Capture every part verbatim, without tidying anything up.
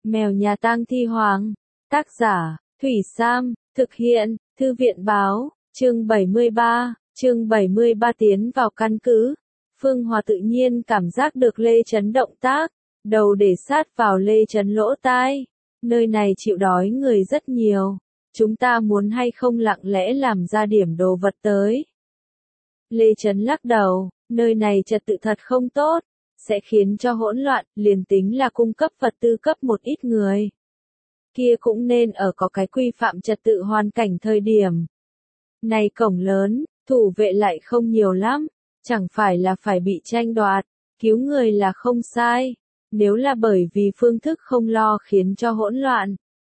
Mèo nhà tang thi hoàng. Tác giả, Thủy Sam, thực hiện, Thư viện báo, chương bảy mươi ba, chương bảy mươi ba tiến vào căn cứ. Phương Hòa tự nhiên cảm giác được Lê Chấn động tác, đầu để sát vào Lê Chấn lỗ tai. Nơi này chịu đói người rất nhiều, chúng ta muốn hay không lặng lẽ làm ra điểm đồ vật tới. Lê Chấn lắc đầu, nơi này trật tự thật không tốt, sẽ khiến cho hỗn loạn, liền tính là cung cấp vật tư cấp một ít người. Kia cũng nên ở có cái quy phạm trật tự hoàn cảnh thời điểm. Này cổng lớn, thủ vệ lại không nhiều lắm, chẳng phải là phải bị tranh đoạt, cứu người là không sai, nếu là bởi vì phương thức không lo khiến cho hỗn loạn.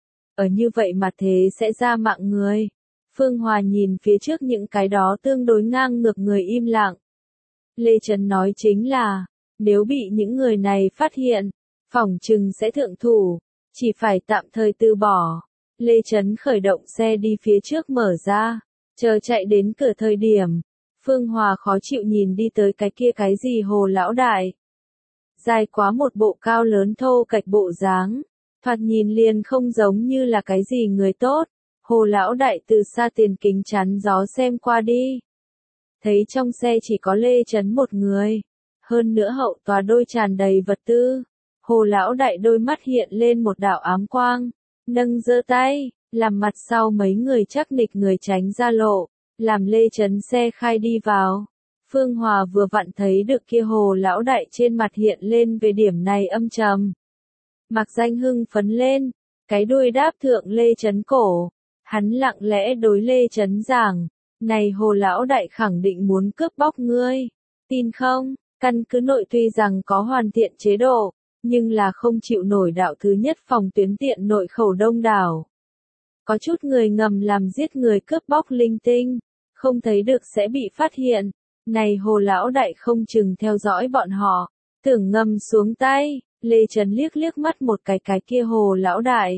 Ở như vậy mà thế sẽ ra mạng người. Phương Hòa nhìn phía trước những cái đó tương đối ngang ngược người im lặng. Lê Trấn nói chính là, nếu bị những người này phát hiện, phỏng chừng sẽ thượng thủ, chỉ phải tạm thời từ bỏ. Lê Trấn khởi động xe đi phía trước mở ra, chờ chạy đến cửa thời điểm. Phương Hòa khó chịu nhìn đi tới cái kia cái gì Hồ lão đại. Dài quá một bộ cao lớn thô cạch bộ dáng, thoạt nhìn liền không giống như là cái gì người tốt. Hồ lão đại từ xa tiền kính chắn gió xem qua đi. Thấy trong xe chỉ có Lê Trấn một người. Hơn nữa hậu tòa đôi tràn đầy vật tư. Hồ lão đại đôi mắt hiện lên một đạo ám quang. Nâng giơ tay, làm mặt sau mấy người chắc nịch người tránh ra lộ. Làm Lê Trấn xe khai đi vào. Phương Hòa vừa vặn thấy được kia hồ lão đại trên mặt hiện lên về điểm này âm trầm. Mạc Danh hưng phấn lên, cái đuôi đáp thượng Lê Trấn cổ. Hắn lặng lẽ đối Lê Trấn giảng, này hồ lão đại khẳng định muốn cướp bóc ngươi, tin không? Căn cứ nội tuy rằng có hoàn thiện chế độ, nhưng là không chịu nổi đạo thứ nhất phòng tuyến tiện nội khẩu đông đảo. Có chút người ngầm làm giết người cướp bóc linh tinh, không thấy được sẽ bị phát hiện, này hồ lão đại không chừng theo dõi bọn họ, tưởng ngầm xuống tay, Lê Trấn liếc liếc mắt một cái cái kia hồ lão đại.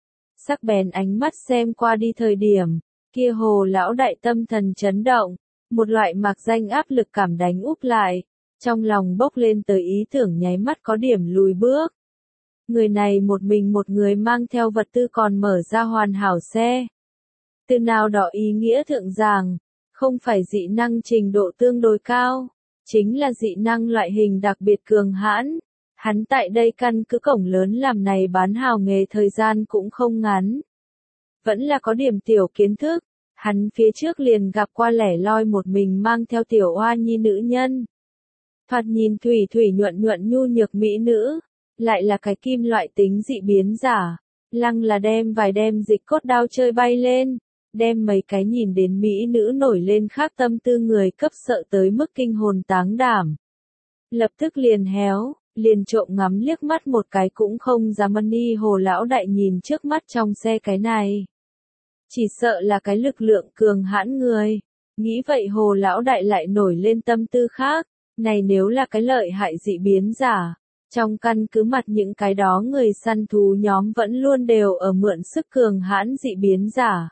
Sắc bén ánh mắt xem qua đi thời điểm, kia hồ lão đại tâm thần chấn động, một loại mạc danh áp lực cảm đánh úp lại, trong lòng bốc lên tới ý tưởng nháy mắt có điểm lùi bước. Người này một mình một người mang theo vật tư còn mở ra hoàn hảo xe. Từ nào đó ý nghĩa thượng giảng, không phải dị năng trình độ tương đối cao, chính là dị năng loại hình đặc biệt cường hãn. Hắn tại đây căn cứ cổng lớn làm này bán hào nghề thời gian cũng không ngắn. Vẫn là có điểm tiểu kiến thức, hắn phía trước liền gặp qua lẻ loi một mình mang theo tiểu oa nhi nữ nhân. Thoạt nhìn thủy thủy nhuận nhuận nhu nhược mỹ nữ, lại là cái kim loại tính dị biến giả, lăng là đem vài đem dịch cốt đao chơi bay lên, đem mấy cái nhìn đến mỹ nữ nổi lên khác tâm tư người cấp sợ tới mức kinh hồn táng đảm. Lập tức liền héo. Liền trộm ngắm liếc mắt một cái cũng không dám ân y hồ lão đại nhìn trước mắt trong xe cái này. Chỉ sợ là cái lực lượng cường hãn người. Nghĩ vậy hồ lão đại lại nổi lên tâm tư khác. Này nếu là cái lợi hại dị biến giả. Trong căn cứ mặt những cái đó người săn thú nhóm vẫn luôn đều ở mượn sức cường hãn dị biến giả.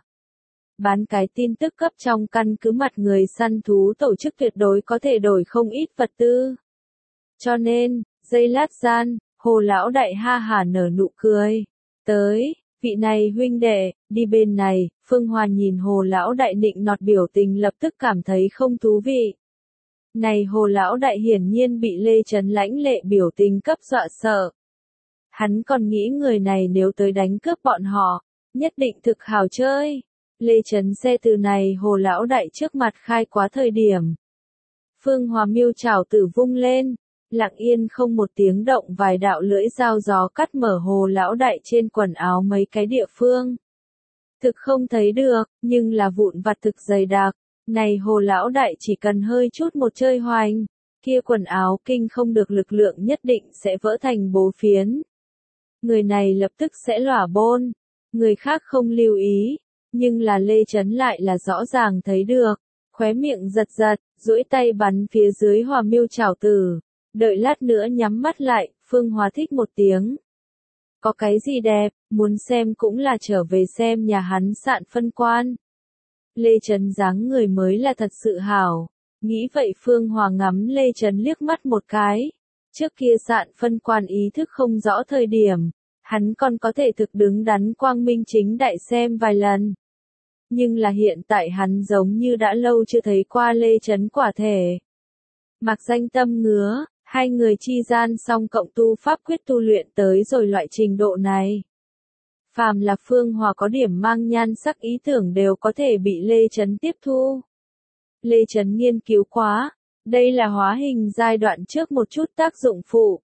Bán cái tin tức cấp trong căn cứ mặt người săn thú tổ chức tuyệt đối có thể đổi không ít vật tư. Cho nên, giây lát gian, hồ lão đại ha hả nở nụ cười. Tới, vị này huynh đệ, đi bên này. Phương Hòa nhìn hồ lão đại nịnh nọt biểu tình lập tức cảm thấy không thú vị. Này hồ lão đại hiển nhiên bị Lê Trấn lãnh lệ biểu tình cấp dọa sợ. Hắn còn nghĩ người này nếu tới đánh cướp bọn họ, nhất định thực hào chơi. Lê Trấn xe từ này hồ lão đại trước mặt khai quá thời điểm. Phương Hòa miêu chảo tử vung lên. Lặng yên không một tiếng động vài đạo lưỡi dao gió cắt mở hồ lão đại trên quần áo mấy cái địa phương. Thực không thấy được, nhưng là vụn vặt thực dày đặc. Này hồ lão đại chỉ cần hơi chút một chơi hoành, kia quần áo kinh không được lực lượng nhất định sẽ vỡ thành bố phiến. Người này lập tức sẽ lỏa bôn, người khác không lưu ý, nhưng là Lê Trấn lại là rõ ràng thấy được, khóe miệng giật giật, duỗi tay bắn phía dưới Hòa miêu chảo tử. Đợi lát nữa nhắm mắt lại, Phương Hòa thích một tiếng. Có cái gì đẹp, muốn xem cũng là trở về xem nhà hắn sạn phân quan. Lê Trấn dáng người mới là thật sự hảo. Nghĩ vậy Phương Hòa ngắm Lê Trấn liếc mắt một cái. Trước kia sạn phân quan ý thức không rõ thời điểm. Hắn còn có thể thực đứng đắn quang minh chính đại xem vài lần. Nhưng là hiện tại hắn giống như đã lâu chưa thấy qua Lê Chấn quả thể. Mạc Danh tâm ngứa, hai người chi gian song cộng tu pháp quyết tu luyện tới rồi loại trình độ này. Phàm là Phương Hòa có điểm mang nhan sắc ý tưởng đều có thể bị Lê Chấn tiếp thu. Lê Chấn nghiên cứu quá, đây là hóa hình giai đoạn trước một chút tác dụng phụ.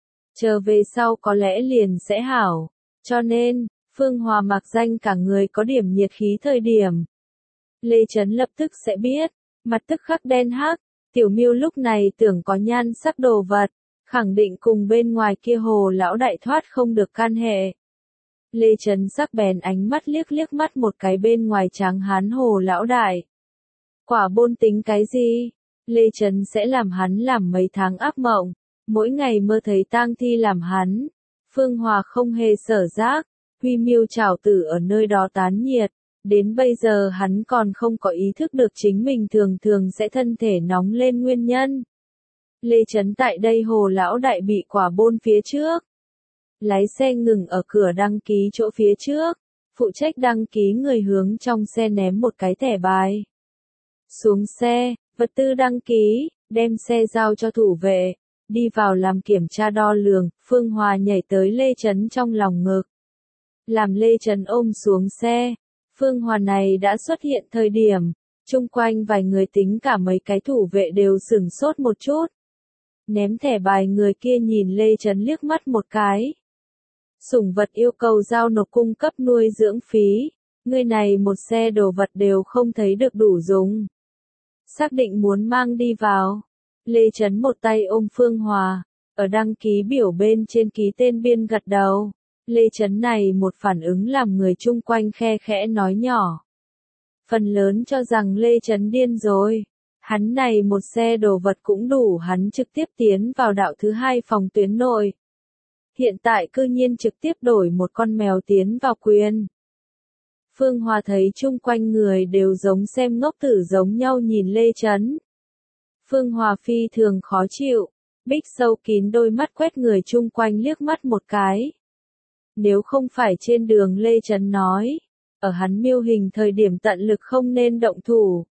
Chờ về sau có lẽ liền sẽ hảo, cho nên, Phương Hòa Mạc Danh cả người có điểm nhiệt khí thời điểm. Lê Chấn lập tức sẽ biết, mặt tức khắc đen hắc, Tiểu Miêu lúc này tưởng có nhan sắc đồ vật, khẳng định cùng bên ngoài kia hồ lão đại thoát không được can hệ. Lê Chấn sắc bèn ánh mắt liếc liếc mắt một cái bên ngoài tráng hán hồ lão đại. Quả bôn tính cái gì? Lê Chấn sẽ làm hắn làm mấy tháng ác mộng, mỗi ngày mơ thấy tang thi làm hắn. Phương Hòa không hề sở giác, Huy Miêu trảo tử ở nơi đó tán nhiệt, đến bây giờ hắn còn không có ý thức được chính mình thường thường sẽ thân thể nóng lên nguyên nhân. Lê Chấn tại đây hồ lão đại bị quả bôn phía trước. Lái xe ngừng ở cửa đăng ký chỗ phía trước, phụ trách đăng ký người hướng trong xe ném một cái thẻ bài. Xuống xe, vật tư đăng ký, đem xe giao cho thủ vệ, đi vào làm kiểm tra đo lường, Phương Hòa nhảy tới Lê Chấn trong lòng ngực. Làm Lê Chấn ôm xuống xe, Phương Hòa này đã xuất hiện thời điểm, chung quanh vài người tính cả mấy cái thủ vệ đều sửng sốt một chút. Ném thẻ bài người kia nhìn Lê Chấn liếc mắt một cái. Sủng vật yêu cầu giao nộp cung cấp nuôi dưỡng phí, người này một xe đồ vật đều không thấy được đủ dùng. Xác định muốn mang đi vào. Lê Chấn một tay ôm Phương Hòa, ở đăng ký biểu bên trên ký tên biên gật đầu. Lê Chấn này một phản ứng làm người chung quanh khe khẽ nói nhỏ. Phần lớn cho rằng Lê Chấn điên rồi. Hắn này một xe đồ vật cũng đủ hắn trực tiếp tiến vào đạo thứ hai phòng tuyến nội. Hiện tại cư nhiên trực tiếp đổi một con mèo tiến vào quyền. Phương Hòa thấy chung quanh người đều giống xem ngốc tử giống nhau nhìn Lê Chấn. Phương Hòa phi thường khó chịu, bích sâu kín đôi mắt quét người chung quanh liếc mắt một cái. Nếu không phải trên đường Lê Chấn nói, ở hắn miêu hình thời điểm tận lực không nên động thủ.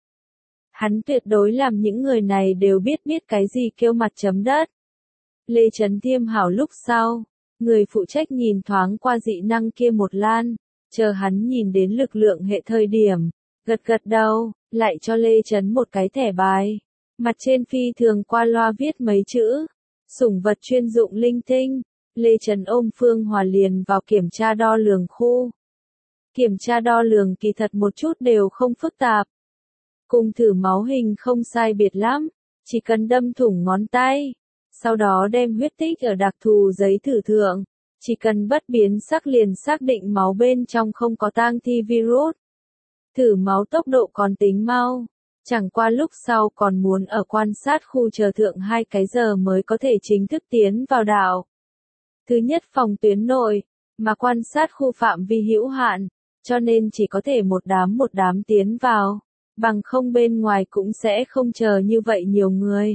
Hắn tuyệt đối làm những người này đều biết biết cái gì kêu mặt chấm đất. Lê Chấn tiêm hảo lúc sau, người phụ trách nhìn thoáng qua dị năng kia một lan, chờ hắn nhìn đến lực lượng hệ thời điểm, gật gật đầu, lại cho Lê Chấn một cái thẻ bài. Mặt trên phi thường qua loa viết mấy chữ, sủng vật chuyên dụng linh tinh. Lê Chấn ôm Phương Hòa liền vào kiểm tra đo lường khu. Kiểm tra đo lường kỳ thật một chút đều không phức tạp. Cùng thử máu hình không sai biệt lắm, chỉ cần đâm thủng ngón tay. Sau đó đem huyết tích ở đặc thù giấy thử thượng, chỉ cần bất biến sắc liền xác định máu bên trong không có tang thi virus. Thử máu tốc độ còn tính mau, chẳng qua lúc sau còn muốn ở quan sát khu chờ thượng hai cái giờ mới có thể chính thức tiến vào đảo. Thứ nhất phòng tuyến nội, mà quan sát khu phạm vi hữu hạn, cho nên chỉ có thể một đám một đám tiến vào, bằng không bên ngoài cũng sẽ không chờ như vậy nhiều người.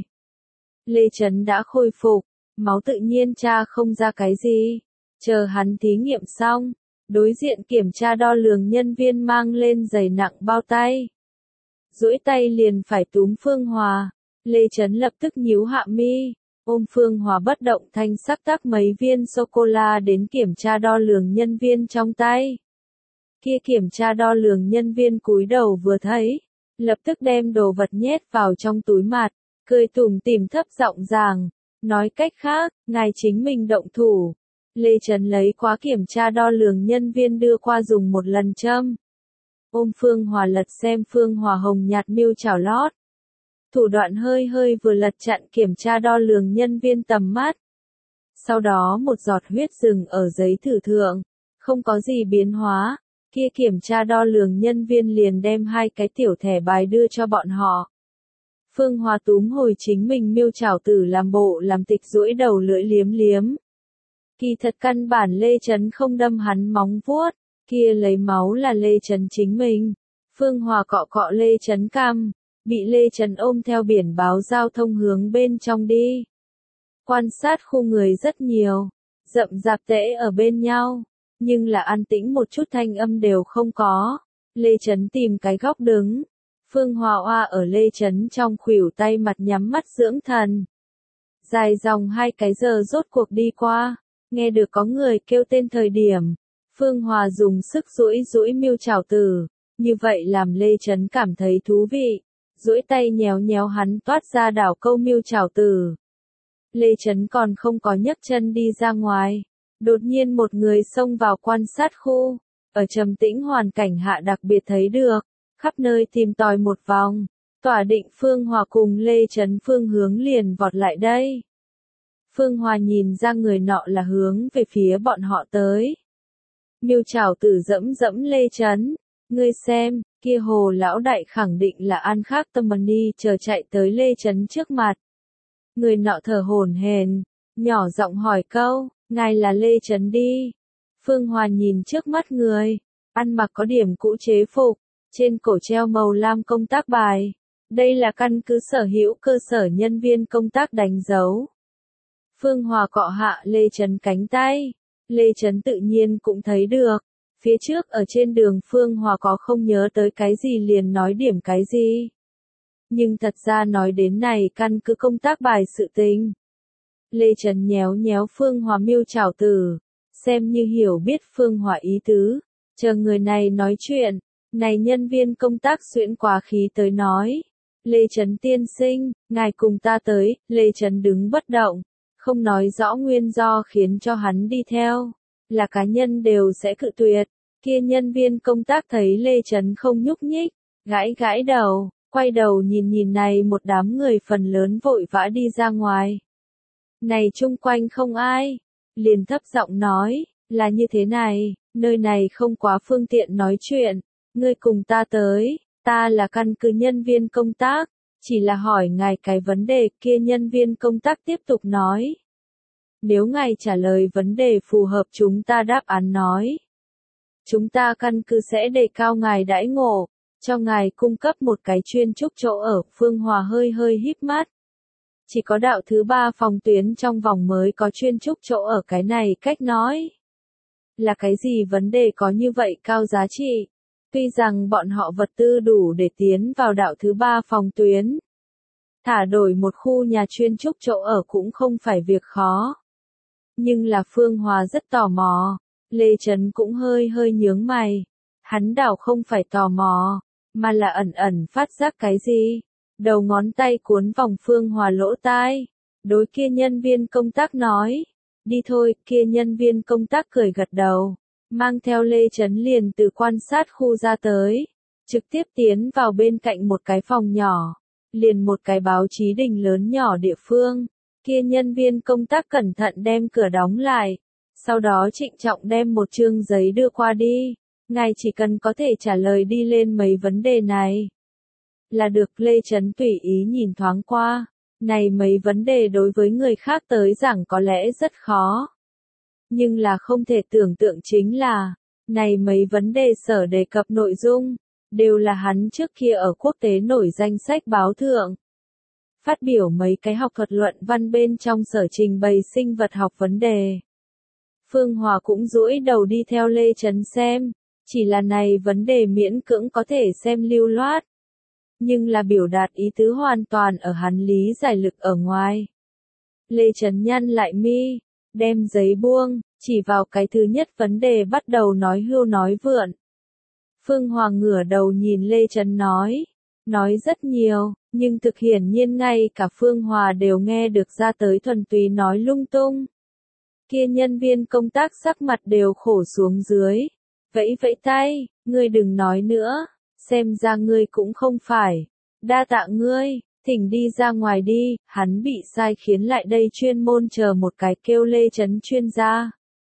Lê Chấn đã khôi phục, máu tự nhiên tra không ra cái gì, chờ hắn thí nghiệm xong, đối diện kiểm tra đo lường nhân viên mang lên giày nặng bao tay. Duỗi tay liền phải túm Phương Hòa, Lê Chấn lập tức nhíu hạ mi, ôm Phương Hòa bất động thanh sắc tắc mấy viên sô-cô-la đến kiểm tra đo lường nhân viên trong tay. Kia kiểm tra đo lường nhân viên cúi đầu vừa thấy, lập tức đem đồ vật nhét vào trong túi mặt, cười tủm tỉm thấp giọng giảng, nói cách khác, ngài chính mình động thủ. Lê Chấn lấy quá kiểm tra đo lường nhân viên đưa qua dùng một lần châm. Ôm Phương Hòa lật xem Phương Hòa hồng nhạt miêu chảo lót. Thủ đoạn hơi hơi vừa lật chặn kiểm tra đo lường nhân viên tầm mắt. Sau đó một giọt huyết dừng ở giấy thử thượng, không có gì biến hóa, kia kiểm tra đo lường nhân viên liền đem hai cái tiểu thẻ bài đưa cho bọn họ. Phương Hòa túm hồi chính mình miêu chảo tử làm bộ làm tịch duỗi đầu lưỡi liếm liếm. Kỳ thật căn bản Lê Chấn không đâm hắn móng vuốt, kia lấy máu là Lê Chấn chính mình. Phương Hòa cọ cọ Lê Chấn cằm, bị Lê Chấn ôm theo biển báo giao thông hướng bên trong đi. Quan sát khu người rất nhiều, rậm rạp tễ ở bên nhau, nhưng là an tĩnh một chút thanh âm đều không có. Lê Chấn tìm cái góc đứng. Phương Hòa Oa ở Lê Chấn trong khuỷu tay mặt nhắm mắt dưỡng thần. Dài dòng hai cái giờ rốt cuộc đi qua, nghe được có người kêu tên thời điểm. Phương Hòa dùng sức duỗi duỗi miêu chảo tử, như vậy làm Lê Chấn cảm thấy thú vị. Duỗi tay nhéo nhéo hắn toát ra đảo câu miêu chảo tử. Lê Chấn còn không có nhấc chân đi ra ngoài. Đột nhiên một người xông vào quan sát khu, ở trầm tĩnh hoàn cảnh hạ đặc biệt thấy được, khắp nơi tìm tòi một vòng, tỏa định Phương Hòa cùng Lê Chấn phương hướng liền vọt lại đây. Phương Hòa nhìn ra người nọ là hướng về phía bọn họ tới. Miêu chảo tử dẫm dẫm Lê Chấn, ngươi xem, kia hồ lão đại khẳng định là An Khác Tâm Mani chờ chạy tới Lê Chấn trước mặt. Người nọ thở hổn hển, nhỏ giọng hỏi câu, ngài là Lê Chấn đi. Phương Hòa nhìn trước mắt người, ăn mặc có điểm cũ chế phục, trên cổ treo màu lam công tác bài. Đây là căn cứ sở hữu cơ sở nhân viên công tác đánh dấu. Phương Hòa cọ hạ Lê Chấn cánh tay, Lê Chấn tự nhiên cũng thấy được. Phía trước ở trên đường Phương Hòa có không nhớ tới cái gì liền nói điểm cái gì. Nhưng thật ra nói đến này căn cứ công tác bài sự tình. Lê Chấn nhéo nhéo Phương Hòa miêu chảo tử, xem như hiểu biết Phương Hòa ý tứ, chờ người này nói chuyện, này nhân viên công tác xuyễn quá khí tới nói. Lê Chấn tiên sinh, ngài cùng ta tới, Lê Chấn đứng bất động, không nói rõ nguyên do khiến cho hắn đi theo, là cá nhân đều sẽ cự tuyệt. Kia nhân viên công tác thấy Lê Chấn không nhúc nhích, gãi gãi đầu, quay đầu nhìn nhìn này một đám người phần lớn vội vã đi ra ngoài. Này chung quanh không ai, liền thấp giọng nói, là như thế này, nơi này không quá phương tiện nói chuyện, ngươi cùng ta tới, ta là căn cứ nhân viên công tác, chỉ là hỏi ngài cái vấn đề. Kia nhân viên công tác tiếp tục nói. Nếu ngài trả lời vấn đề phù hợp chúng ta đáp án nói. Chúng ta căn cứ sẽ đề cao ngài đãi ngộ, cho ngài cung cấp một cái chuyên trúc chỗ ở. Phương Hòa hơi hơi híp mắt. Chỉ có đạo thứ ba phòng tuyến trong vòng mới có chuyên trúc chỗ ở, cái này cách nói. Là cái gì vấn đề có như vậy cao giá trị? Tuy rằng bọn họ vật tư đủ để tiến vào đạo thứ ba phòng tuyến. Thả đổi một khu nhà chuyên trúc chỗ ở cũng không phải việc khó. Nhưng là Phương Hòa rất tò mò. Lê Chấn cũng hơi hơi nhướng mày. Hắn đảo không phải tò mò, mà là ẩn ẩn phát giác cái gì. Đầu ngón tay cuốn vòng Phương Hòa lỗ tai. Đối kia nhân viên công tác nói. Đi thôi. Kia nhân viên công tác cười gật đầu, mang theo Lê Chấn liền từ quan sát khu ra tới. Trực tiếp tiến vào bên cạnh một cái phòng nhỏ. Liền một cái báo chí đình lớn nhỏ địa phương. Kia nhân viên công tác cẩn thận đem cửa đóng lại. Sau đó trịnh trọng đem một chương giấy đưa qua đi. Ngài chỉ cần có thể trả lời đi lên mấy vấn đề này là được. Lê Chấn tùy ý nhìn thoáng qua. Này mấy vấn đề đối với người khác tới giảng có lẽ rất khó. Nhưng là không thể tưởng tượng chính là, này mấy vấn đề sở đề cập nội dung, đều là hắn trước kia ở quốc tế nổi danh sách báo thượng. Phát biểu mấy cái học thuật luận văn bên trong sở trình bày sinh vật học vấn đề. Phương Hòa cũng duỗi đầu đi theo Lê Chấn xem, chỉ là này vấn đề miễn cưỡng có thể xem lưu loát. Nhưng là biểu đạt ý tứ hoàn toàn ở hắn lý giải lực ở ngoài. Lê Chấn nhăn lại mi, đem giấy buông, chỉ vào cái thứ nhất vấn đề bắt đầu nói hưu nói vượn. Phương Hòa ngửa đầu nhìn Lê Chấn nói, nói rất nhiều, nhưng thực hiển nhiên ngay cả Phương Hòa đều nghe được ra tới thuần túy nói lung tung. Kia nhân viên công tác sắc mặt đều khổ xuống dưới, vẫy vẫy tay, ngươi đừng nói nữa. Xem ra ngươi cũng không phải. Đa tạ ngươi, thỉnh đi ra ngoài đi. Hắn bị sai khiến lại đây chuyên môn chờ một cái kêu Lê Chấn chuyên gia.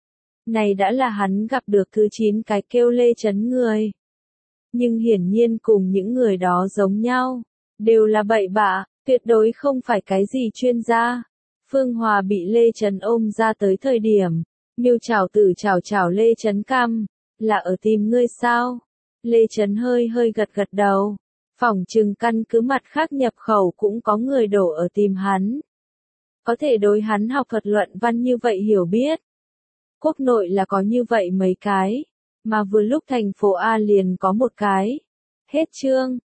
Này đã là hắn gặp được thứ chín cái kêu Lê Chấn người. Nhưng hiển nhiên cùng những người đó giống nhau. Đều là bậy bạ, tuyệt đối không phải cái gì chuyên gia. Phương Hòa bị Lê Chấn ôm ra tới thời điểm. Miêu chảo tử chảo chảo Lê Chấn cằm. Là ở tìm ngươi sao? Lê Chấn hơi hơi gật gật đầu. Phỏng chừng căn cứ mặt khác nhập khẩu cũng có người đổ ở tìm hắn. Có thể đối hắn học thuật luận văn như vậy hiểu biết. Quốc nội là có như vậy mấy cái, mà vừa lúc thành phố A liền có một cái. Hết chương.